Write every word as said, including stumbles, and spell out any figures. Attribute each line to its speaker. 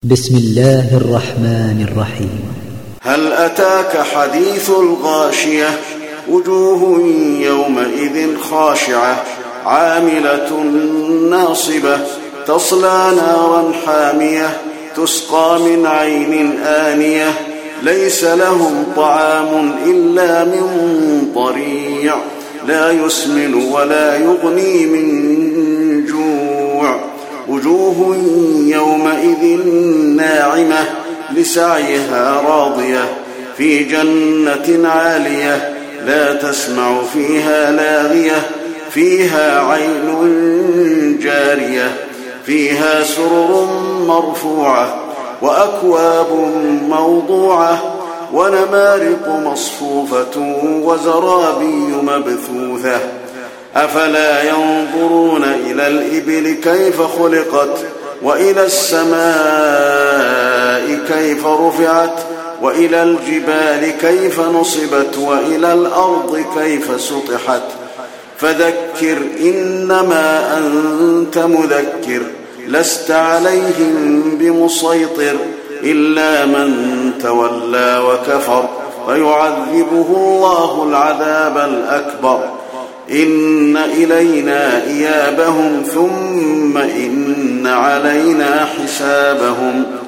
Speaker 1: بسم الله الرحمن الرحيم.
Speaker 2: هل أتاك حديث الغاشية وجوه يومئذ خاشعة عاملة ناصبة تصلى نارا حامية تسقى من عين آنية ليس لهم طعام إلا من ضريع لا يسمن ولا يغني من جوع وجوه يومئذ ناعمة لسعيها راضية في جنة عالية لا تسمع فيها لاغية فيها عين جارية فيها سرر مرفوعة وأكواب موضوعة ونمارق مصفوفة وزرابي مبثوثة أفلا ينظرون إلى الإبل كيف خلقت وإلى السماء كيف رفعت وإلى الجبال كيف نصبت وإلى الأرض كيف سطحت فذكر إنما أنت مذكر لست عليهم بمسيطر إلا من تولى وكفر فيعذبه الله العذاب الأكبر إن إلينا إيابهم ثم إن علينا حسابهم